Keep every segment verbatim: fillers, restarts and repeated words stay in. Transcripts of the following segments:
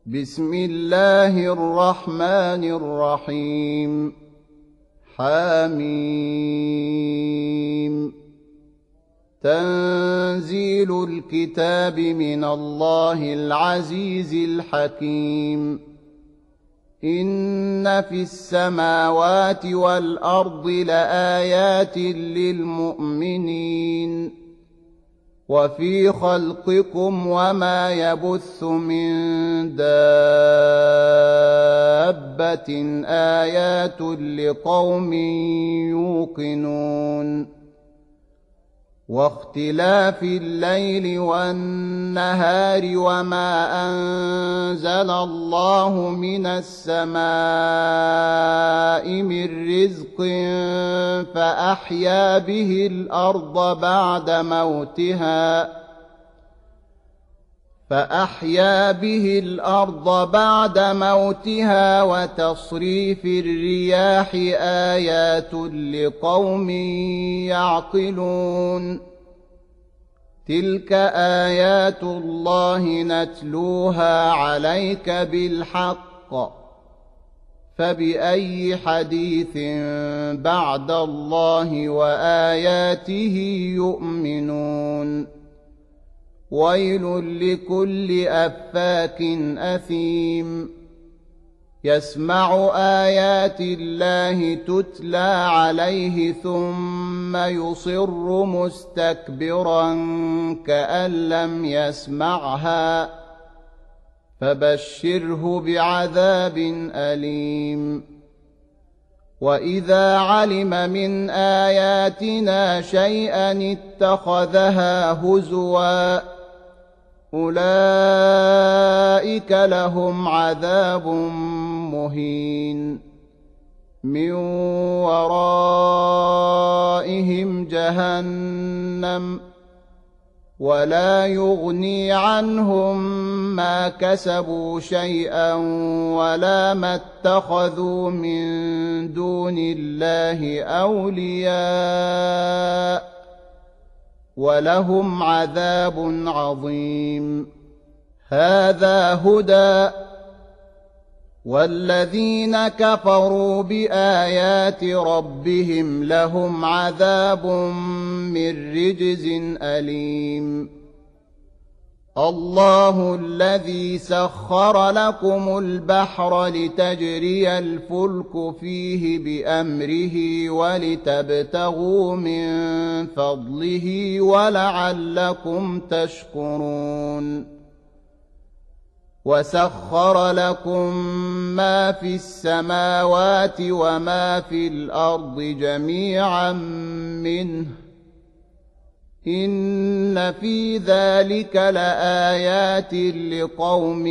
بسم الله الرحمن الرحيم. حميم. تنزيل الكتاب من الله العزيز الحكيم. إن في السماوات والأرض لآيات للمؤمنين وفي خلقكم وما يبث من دابة آيات لقوم يوقنون. واختلاف الليل والنهار وما أنزل الله من السماء من رزق فأحيا به الأرض بعد موتها فأحيا به الأرض بعد موتها وتصريف الرياح آيات لقوم يعقلون. تلك آيات الله نتلوها عليك بالحق فبأي حديث بعد الله وآياته يؤمنون. ويل لكل أفاك أثيم يسمع آيات الله تتلى عليه ثم يصر مستكبرا كأن لم يسمعها فبشره بعذاب أليم. وإذا علم من آياتنا شيئا اتخذها هزوا أولئك لهم عذاب مهين من ورائهم جهنم ولا يغني عنهم ما كسبوا شيئا ولا ما اتخذوا من دون الله أولياء ولهم عذاب عظيم. هذا هدى والذين كفروا بآيات ربهم لهم عذاب من رجز أليم. الله الذي سخر لكم البحر لتجري الفلك فيه بأمره ولتبتغوا من فضله ولعلكم تشكرون. وسخر لكم ما في السماوات وما في الأرض جميعا منه إن في ذلك لآيات لقوم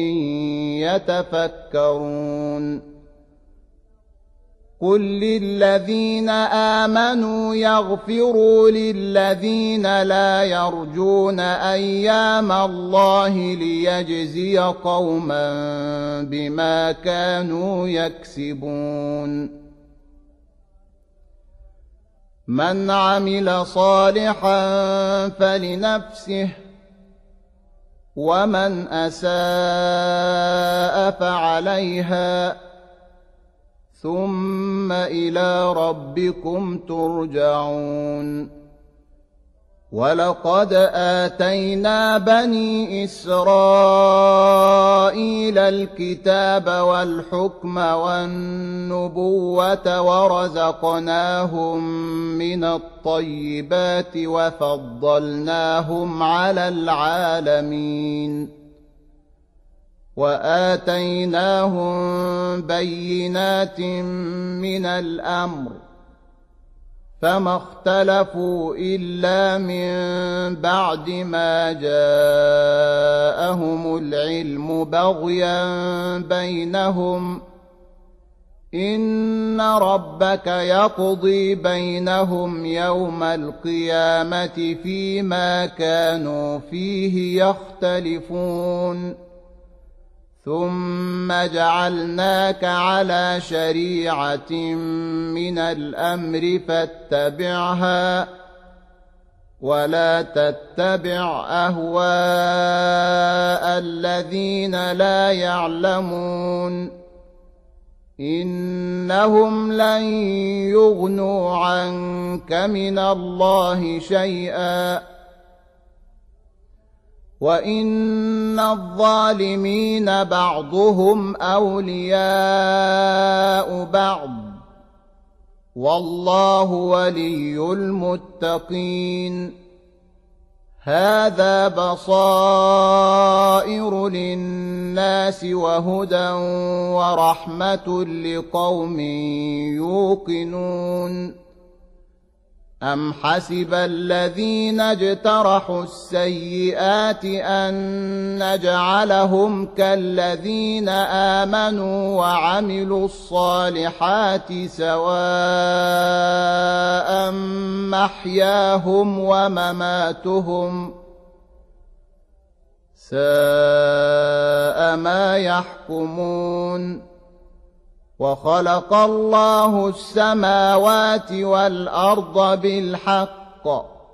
يتفكرون. قل للذين آمنوا يغفروا للذين لا يرجون أيام الله ليجزي قوما بما كانوا يكسبون. من عمل صالحا فلنفسه ومن أساء فعليها ثم إلى ربكم ترجعون. ولقد آتينا بني إسرائيل الكتاب والحكم والنبوة ورزقناهم من الطيبات وفضلناهم على العالمين وآتيناهم بينات من الأمر فما اختلفوا إلا من بعد ما جاءهم العلم بغيا بينهم إن ربك يقضي بينهم يوم القيامة فيما كانوا فيه يختلفون. ثم جعلناك على شريعة من الأمر فاتبعها ولا تتبع أهواء الذين لا يعلمون إنهم لن يغنوا عنك من الله شيئا وإن الظالمين بعضهم أولياء بعض والله ولي المتقين هذا بصائر للناس وهدى ورحمة لقوم يوقنون أم حسب الذين اجترحوا السيئات أن نجعلهم كالذين آمنوا وعملوا الصالحات سواء محياهم ومماتهم ساء ما يحكمون وخلق الله السماوات والأرض بالحق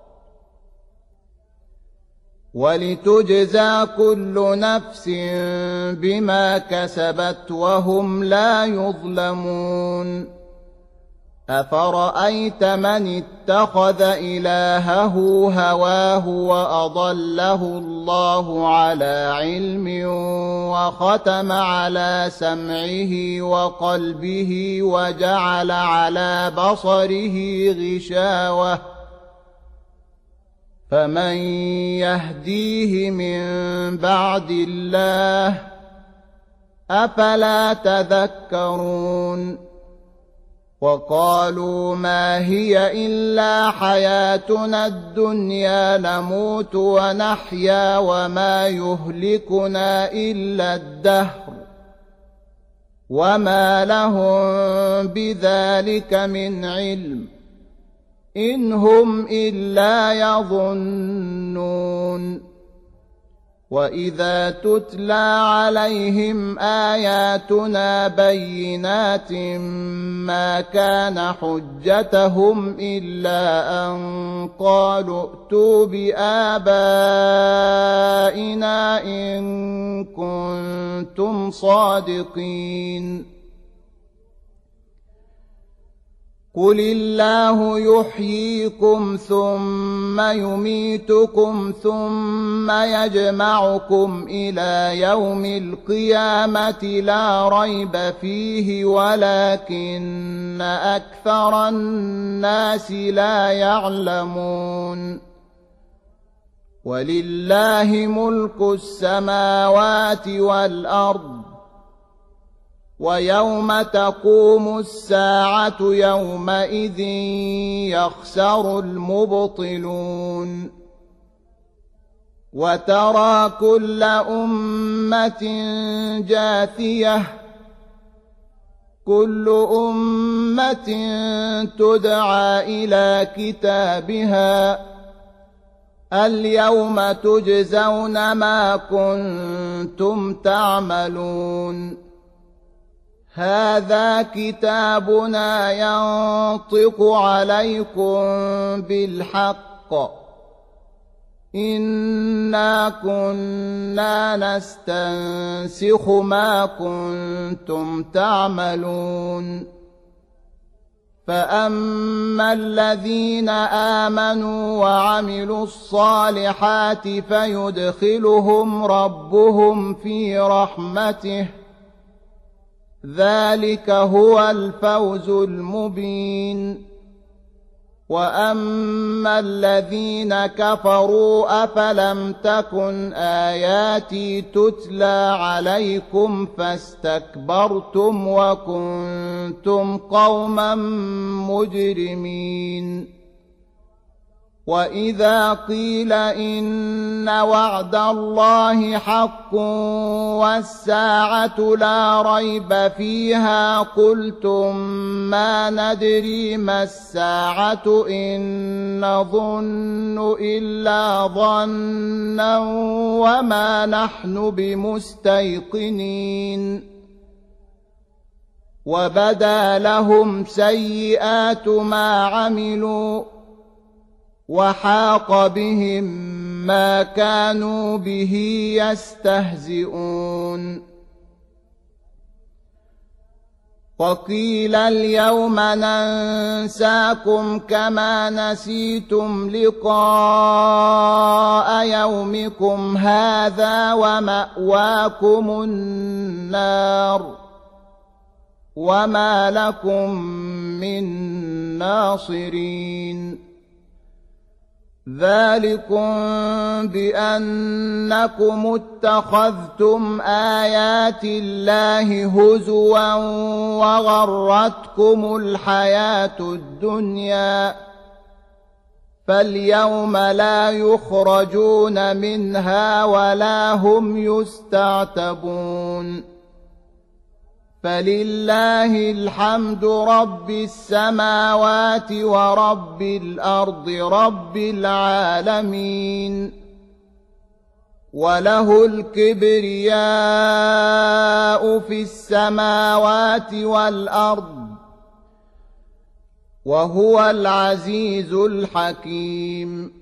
ولتجزى كل نفس بما كسبت وهم لا يظلمون أفرأيت من اتخذ إلهه هواه وأضله الله على علم وختم على سمعه وقلبه وجعل على بصره غشاوة فمن يهديه من بعد الله أفلا تذكرون وقالوا ما هي إلا حياتنا الدنيا نموت ونحيا وما يهلكنا إلا الدهر وما لهم بذلك من علم إن هم إلا يظنون وإذا تتلى عليهم آياتنا بينات ما كان حجتهم إلا أن قالوا ائتوا بآبائنا إن كنتم صادقين قل الله يحييكم ثم يميتكم ثم يجمعكم إلى يوم القيامة لا ريب فيه ولكن أكثر الناس لا يعلمون ولله ملك السماوات والأرض ويوم تقوم الساعة يومئذ يخسر المبطلون وترى كل أمة جاثية كل أمة تدعى إلى كتابها اليوم تجزون ما كنتم تعملون هذا كتابنا ينطق عليكم بالحق إنا كنا نستنسخ ما كنتم تعملون فأما الذين آمنوا وعملوا الصالحات فيدخلهم ربهم في رحمته ذلك هو الفوز المبين وأما الذين كفروا أفلم تكن آياتي تتلى عليكم فاستكبرتم وكنتم قوما مجرمين وإذا قيل إن وعد الله حق والساعة لا ريب فيها قلتم ما ندري ما الساعة إن نظن إلا ظنا وما نحن بمستيقنين وبدا لهم سيئات ما عملوا وحاق بهم ما كانوا به يستهزئون وقيل اليوم ننساكم كما نسيتم لقاء يومكم هذا ومأواكم النار وما لكم من ناصرين ذلكم بأنكم اتخذتم آيات الله هزوا وغرتكم الحياة الدنيا فاليوم لا يخرجون منها ولا هم يستعتبون فلله الحمد رب السماوات ورب الأرض رب العالمين وله الكبرياء في السماوات والأرض وهو العزيز الحكيم